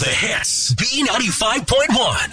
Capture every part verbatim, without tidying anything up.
the hits. B ninety-five point one.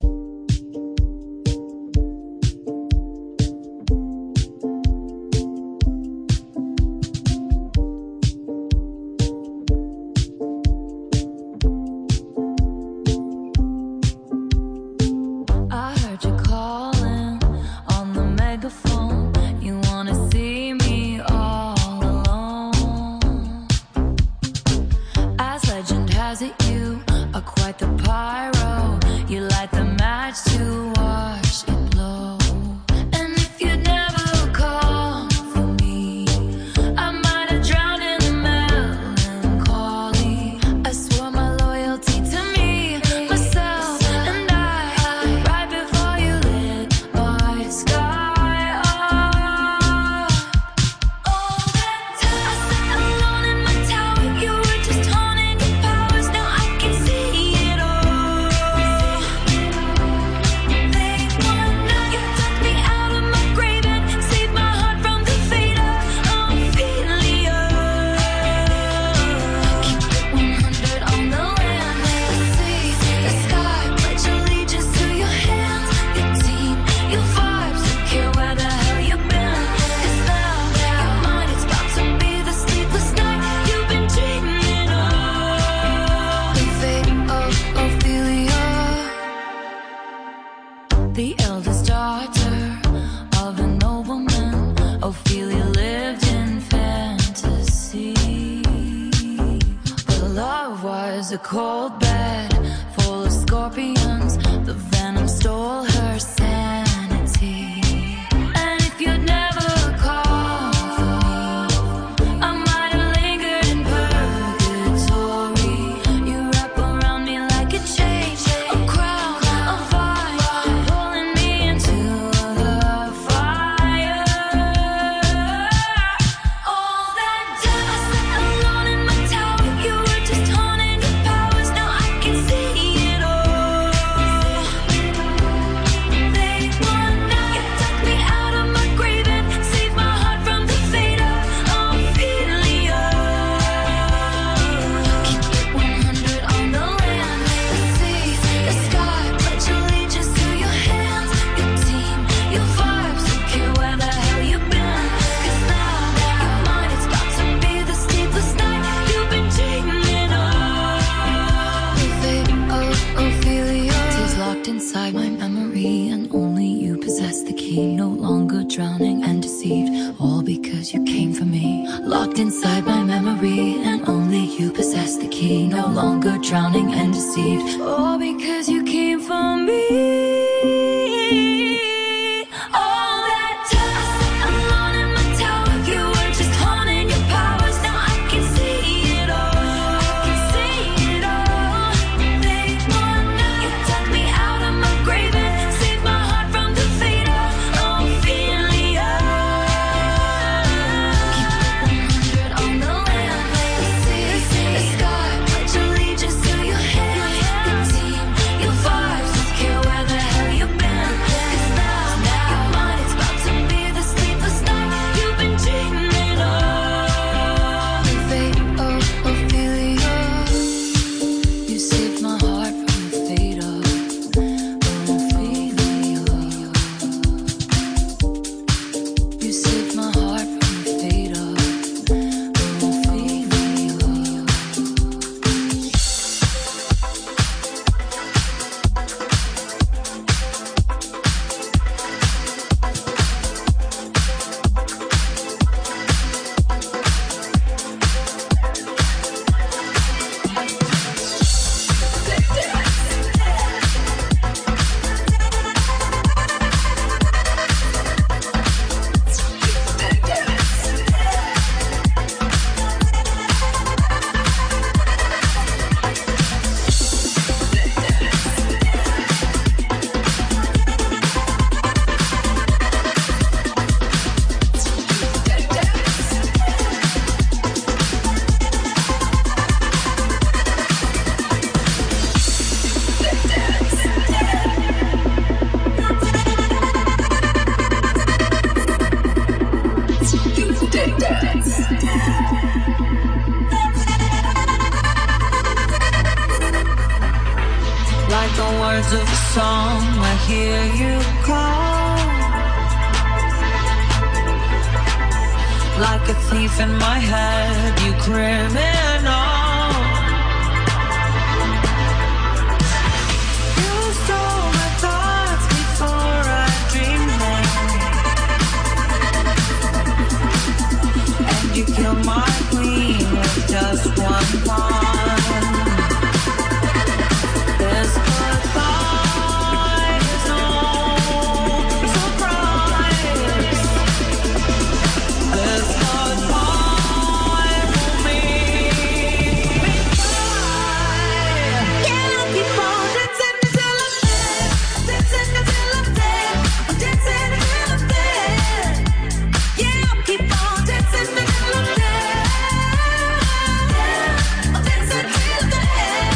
Drowning and deceived, all because you came for me. All that time I sat alone in my tower, you were just haunting your powers. Now I can see it all, I can see it all. They want now, you dug me out of my grave and saved my heart from the fate of Ophelia. Keep it one hundred on the land, the sea, the sky, pledge allegiance to your hand, your team, your vibes, don't care where the hell you've been. 'Cause now, now you're mine, it's about to be the sleepless night you've been dreaming of. The fate of Ophelia, you saved my heart from the fate of Ophelia. You saved my heart from the fate of Ophelia. Like the words of a song, I hear you call. Like a thief in my head, you criminal. You stole my thoughts before I dreamed them. And you killed my queen with just one pawn. This goodbye is no surprise. This goodbye will make me cry. Can I keep on dancing until I'm dead? Dancing until I'm dead. I'm dancing until I'm dead. Yeah, I'll keep on dancing until I'm dead. I'm dancing till I'm dead.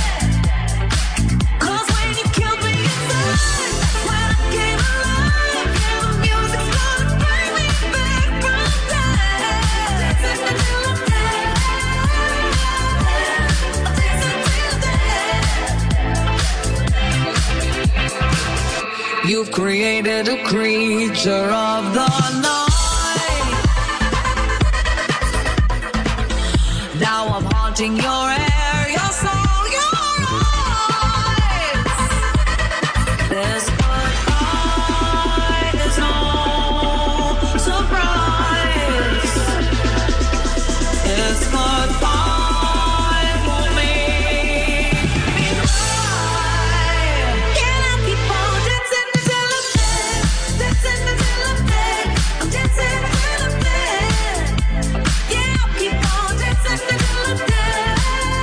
You've created a creature of the night. Now I'm haunting your air, your soul, your eyes. This goodbye is no surprise. This goodbye will make me cry. Can I keep on dancing until I'm dead? Dancing until I'm dead. I'm dancing until I'm dead. Yeah, I'll keep on dancing until I'm dead.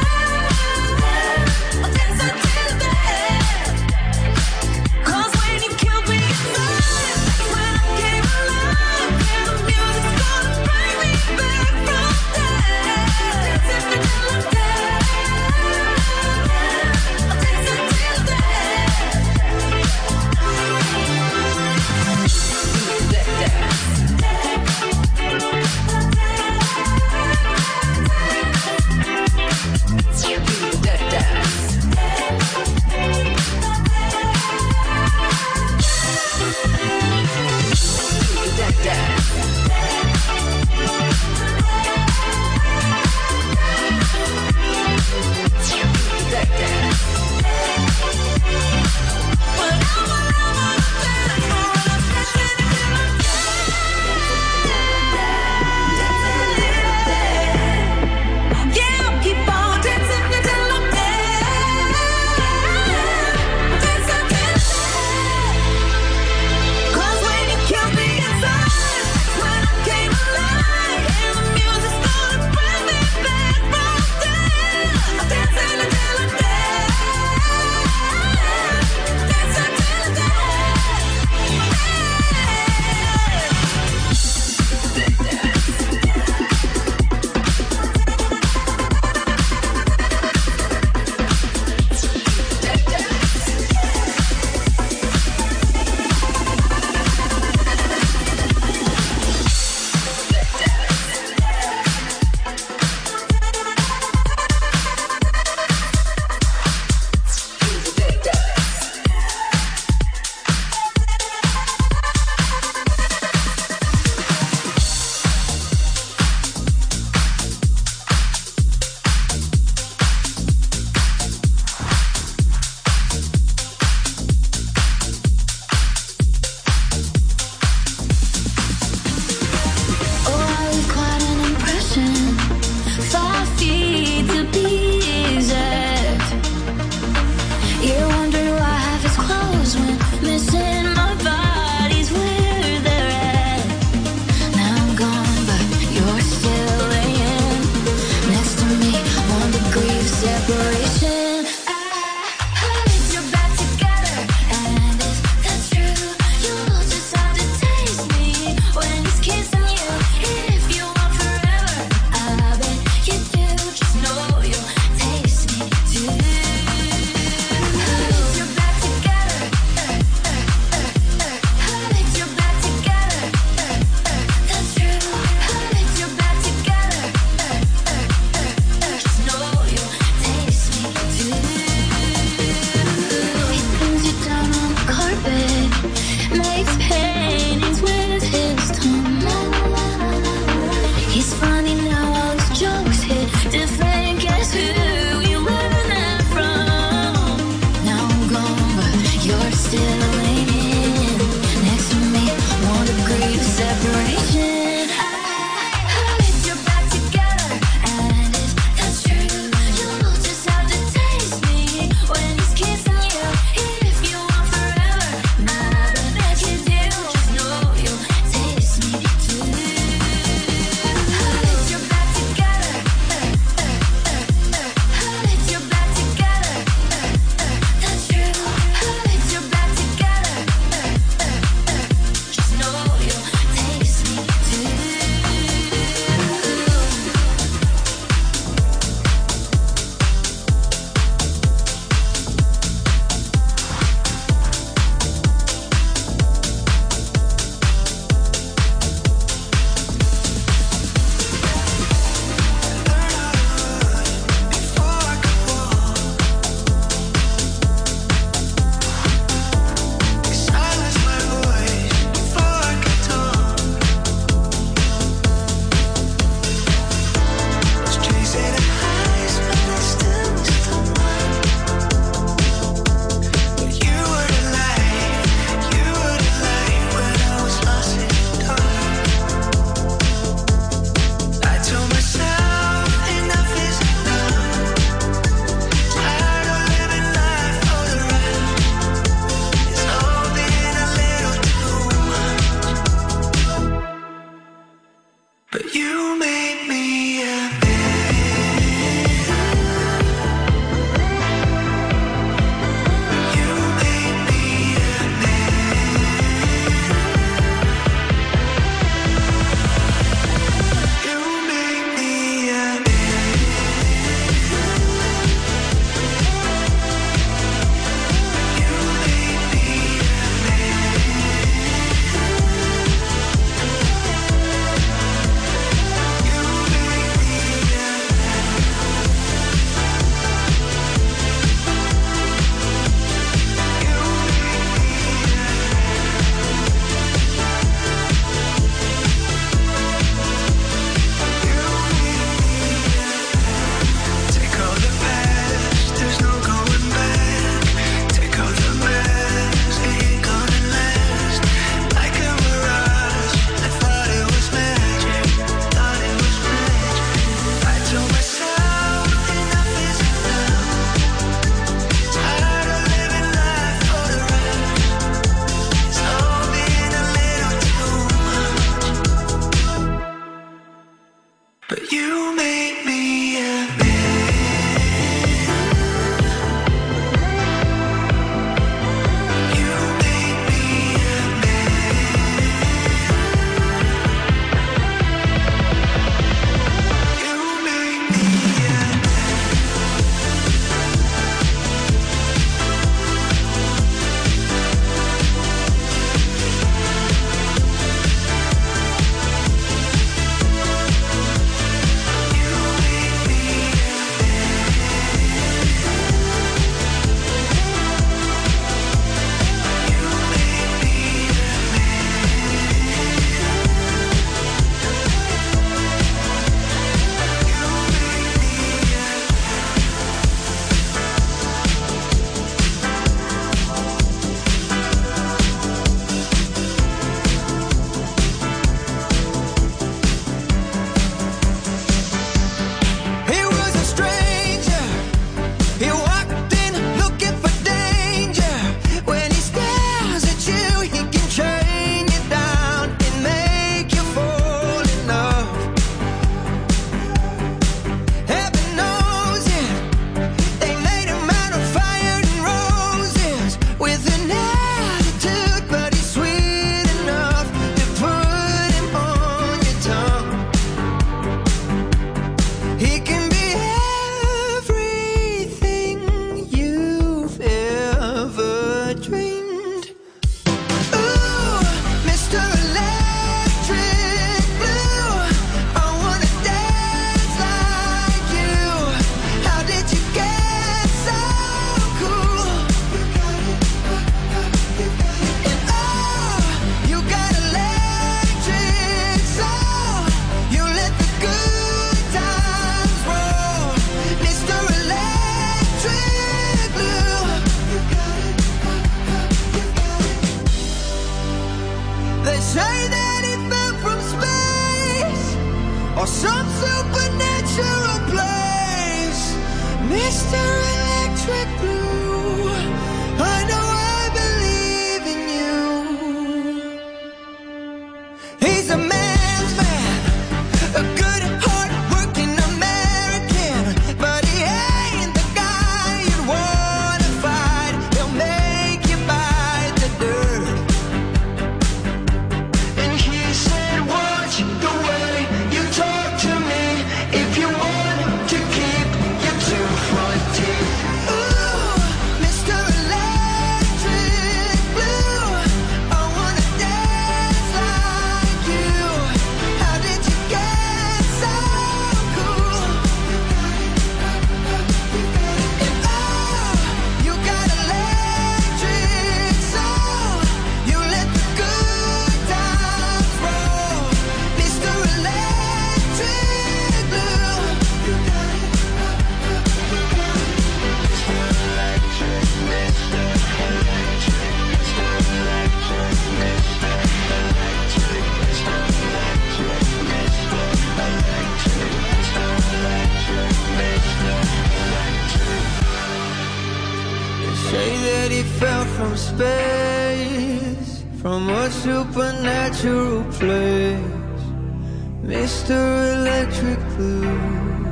Say that he fell from space, from a supernatural place, Mister Electric Blue,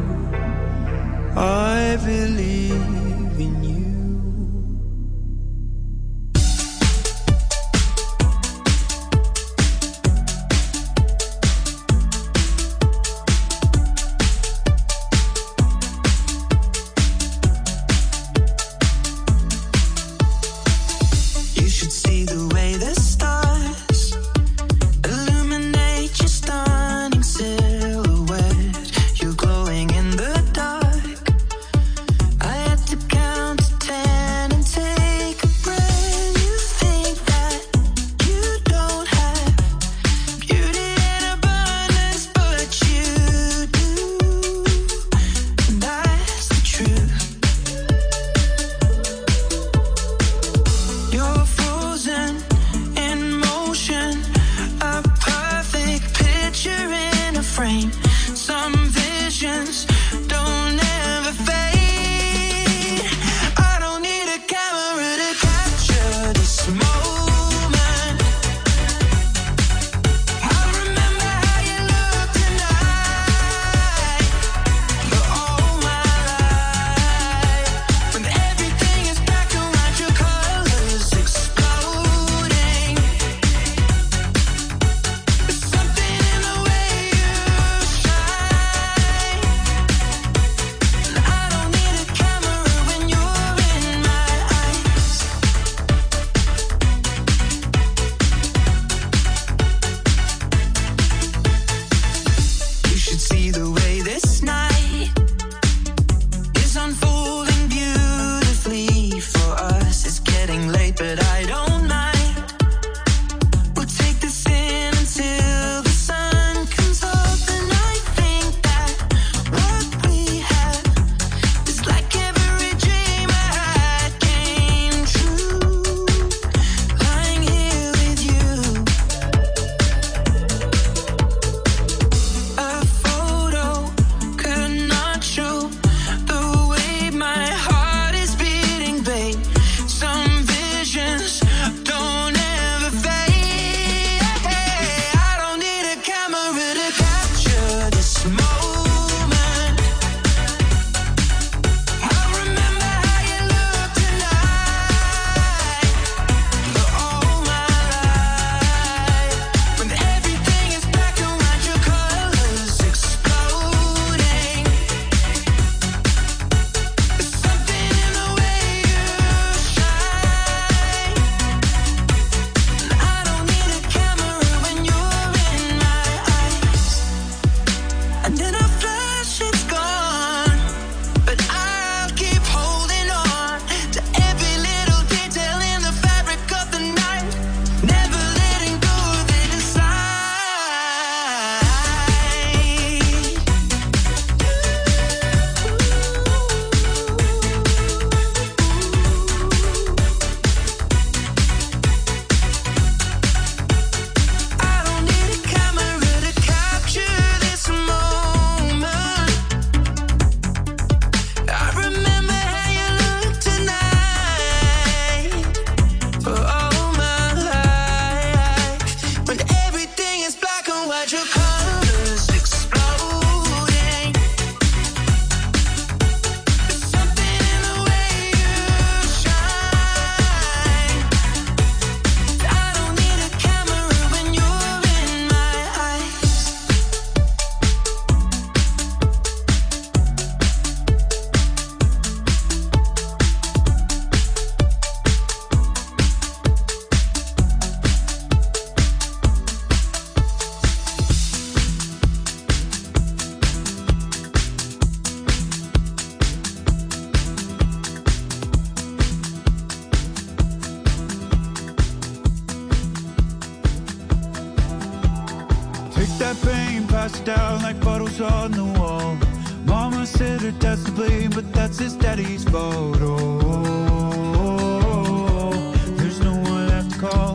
I believe in you. that pain, pass it down like bottles on the wall. Mama said her dad's to blame, but that's his daddy's fault. Oh, there's no one left to call.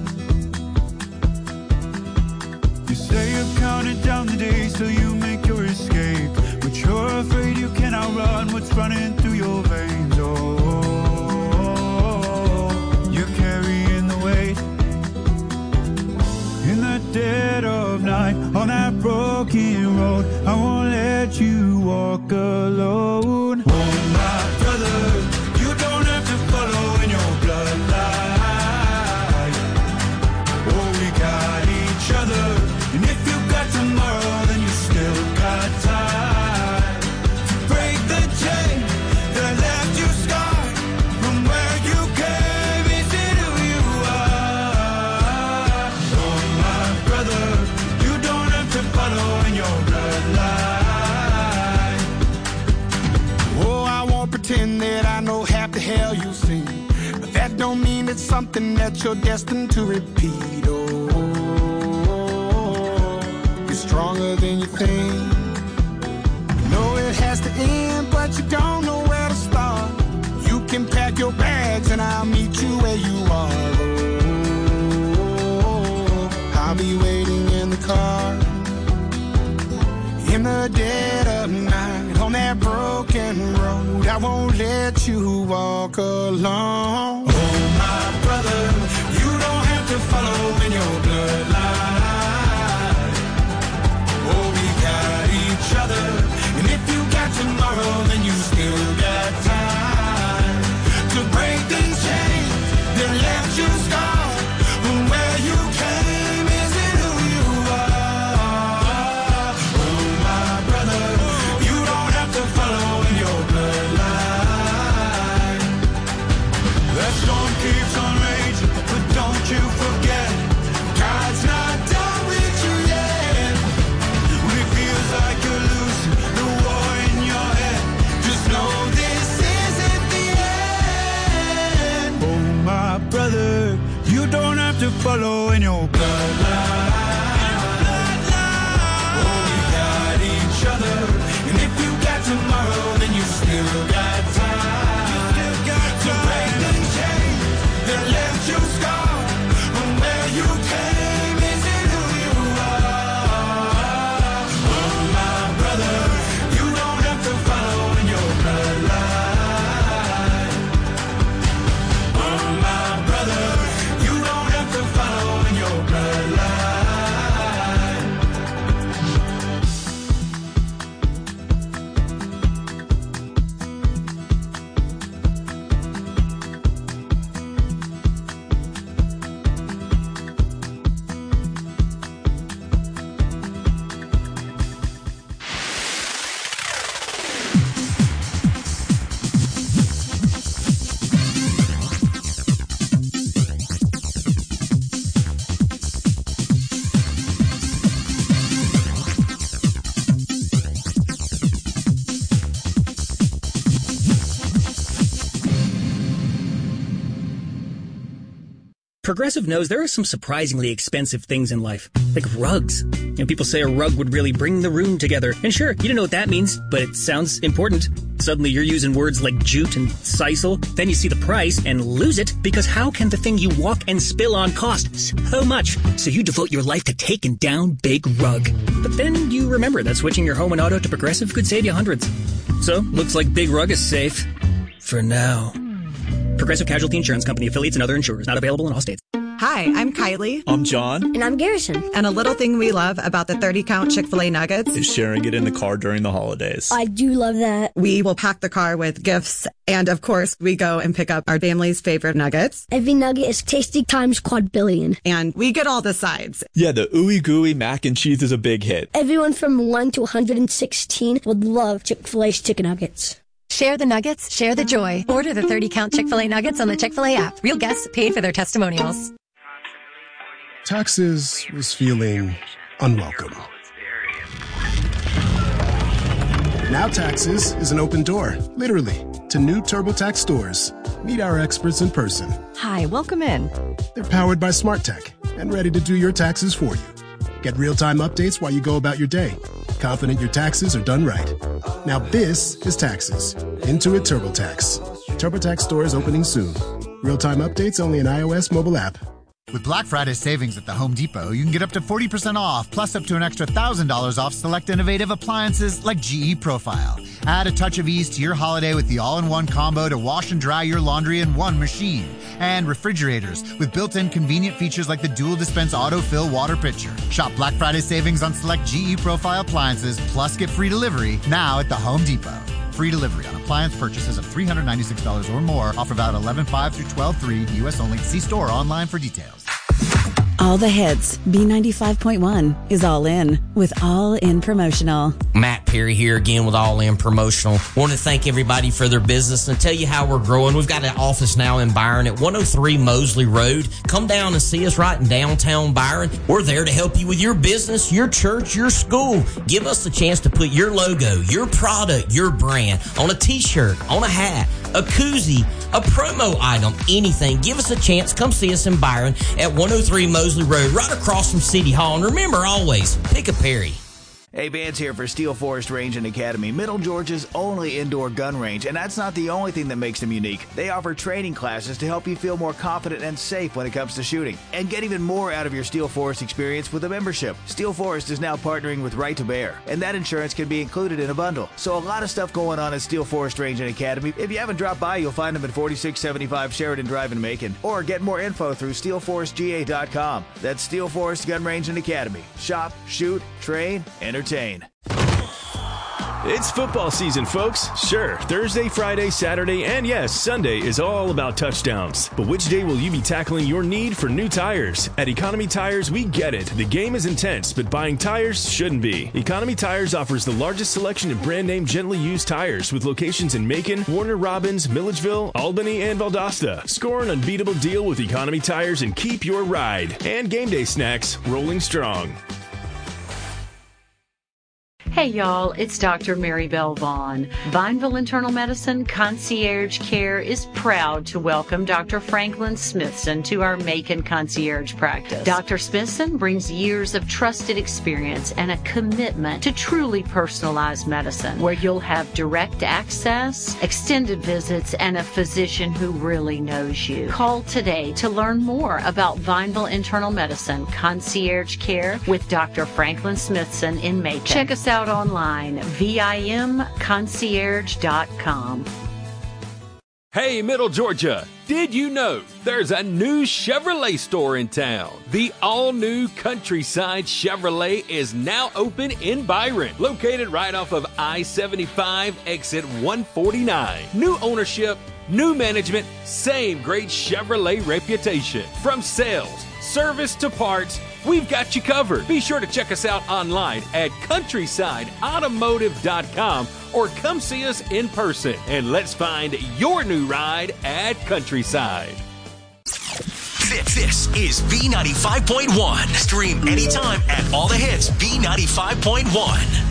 You say you've counted down the days till you make your escape, but you're afraid you cannot run what's running through your veins. Oh, broken road. I won't let you walk alone. Oh, my brother, you don't have to follow in your bloodline. Oh, we got each other, and if you got tomorrow, then you still got time to break the chain that left you scarred from where you came. Is it who you are? Oh, my brother, you don't have to follow in your bloodline. Oh, I won't pretend that I know half the hell you've seen, but that don't mean it's something that you're destined to repeat. Oh, you're stronger than you think. You know it has to end, but you don't know where to start. You can pack your bags and I'll meet you where you are. Oh, I'll be waiting in the car in the dead of night on that broken road. I won't let you walk alone. Oh, my brother, you don't have to follow in your bloodline. Oh, we got each other, and if you got tomorrow, then you still got time to break these chains that left you scarred from where you came. Is it who you are? Oh, my brother, you don't have to follow in your bloodline. That storm keeps on raging, but don't you forget, God's not done with you yet. When it feels like you're losing the war in your head, just know this isn't the end. Oh, my brother, you don't have to follow in your bloodline. Oh, we got each other, and if you got tomorrow, then you still got time to break the chain that left you scarred from where you came. Is it who you are? Oh, my brother, you don't have to follow in your bloodline. Oh, my brother, you don't have to follow in your bloodline. Progressive knows there are some surprisingly expensive things in life, like rugs. You know, people say a rug would really bring the room together. And sure, you don't know what that means, but it sounds important. Suddenly you're using words like jute and sisal. Then you see the price and lose it, because how can the thing you walk and spill on cost so much? So you devote your life to taking down Big Rug. But then you remember that switching your home and auto to Progressive could save you hundreds. So, looks like Big Rug is safe. For now. Progressive Casualty Insurance Company, affiliates, and other insurers. Not available in all states. Hi, I'm Kylie. I'm John. And I'm Garrison. And a little thing we love about the thirty count Chick-fil-A nuggets is sharing it in the car during the holidays. I do love that. We will pack the car with gifts. And of course, we go and pick up our family's favorite nuggets. Every nugget is tasty times quadrillion. And we get all the sides. Yeah, the ooey gooey mac and cheese is a big hit. Everyone from one to one hundred sixteen would love Chick-fil-A's chicken nuggets. Share the nuggets, share the joy. Order the thirty count Chick-fil-A nuggets on the Chick-fil-A app. Real guests paid for their testimonials. Taxes was feeling unwelcome. Now Taxes is an open door, literally, to new TurboTax stores. Meet our experts in person. Hi, welcome in. They're powered by Smart Tech and ready to do your taxes for you. Get real-time updates while you go about your day. Confident your taxes are done right. Now this is Taxes. Intuit TurboTax. TurboTax stores opening soon. Real-time updates only in iOS mobile app. With Black Friday savings at the Home Depot, you can get up to forty percent off, plus up to an extra one thousand dollars off select innovative appliances like G E Profile. Add a touch of ease to your holiday with the all-in-one combo to wash and dry your laundry in one machine. And refrigerators with built-in convenient features like the dual dispense autofill water pitcher. Shop Black Friday savings on select G E Profile appliances, plus get free delivery now at the Home Depot. Free delivery on appliance purchases of three hundred ninety-six dollars or more. Offer valid eleven five through twelve three. U S only. See store or online for details. All the hits. B ninety-five point one is all in with All In Promotional. Matt Perry here again with All In Promotional. Want to thank everybody for their business and tell you how we're growing. We've got an office now in Byron at one oh three Mosley Road. Come down and see us right in downtown Byron. We're there to help you with your business, your church, your school. Give us the chance to put your logo, your product, your brand on a t-shirt, on a hat, a koozie, a promo item, anything. Give us a chance. Come see us in Byron at one oh three Mosley Road, right across from City Hall. And remember, always, pick a Perry. Hey, Vance here for Steel Forest Range and Academy, Middle Georgia's only indoor gun range. And that's not the only thing that makes them unique. They offer training classes to help you feel more confident and safe when it comes to shooting. And get even more out of your Steel Forest experience with a membership. Steel Forest is now partnering with Right to Bear, and that insurance can be included in a bundle. So a lot of stuff going on at Steel Forest Range and Academy. If you haven't dropped by, you'll find them at forty-six seventy-five Sheridan Drive in Macon. Or get more info through steel forest g a dot com. That's Steel Forest Gun Range and Academy. Shop, shoot, train, entertain. It's football season, folks. Sure, Thursday, Friday, Saturday, and yes, Sunday is all about touchdowns. But which day will you be tackling your need for new tires? At Economy Tires, we get it. The game is intense, but buying tires shouldn't be. Economy Tires offers the largest selection of brand name gently used tires with locations in Macon, Warner Robins, Milledgeville, Albany, and Valdosta. Score an unbeatable deal with Economy Tires and keep your ride. And game day snacks rolling strong. Hey y'all, it's Doctor Mary Bell Vaughn. Vineville Internal Medicine Concierge Care is proud to welcome Doctor Franklin Smithson to our Macon Concierge practice. Doctor Smithson brings years of trusted experience and a commitment to truly personalized medicine, where you'll have direct access, extended visits, and a physician who really knows you. Call today to learn more about Vineville Internal Medicine Concierge Care with Doctor Franklin Smithson in Macon. Check us out online, vim concierge dot com. Hey, Middle Georgia, did you know there's a new Chevrolet store in town? The all-new Countryside Chevrolet is now open in Byron, located right off of I seventy-five, exit one forty-nine. New ownership, new management, same great Chevrolet reputation. From sales, service to parts, we've got you covered. Be sure to check us out online at countryside automotive dot com or come see us in person, and let's find your new ride at Countryside. This, this is B ninety-five point one. Stream anytime at all the hits B ninety-five point one.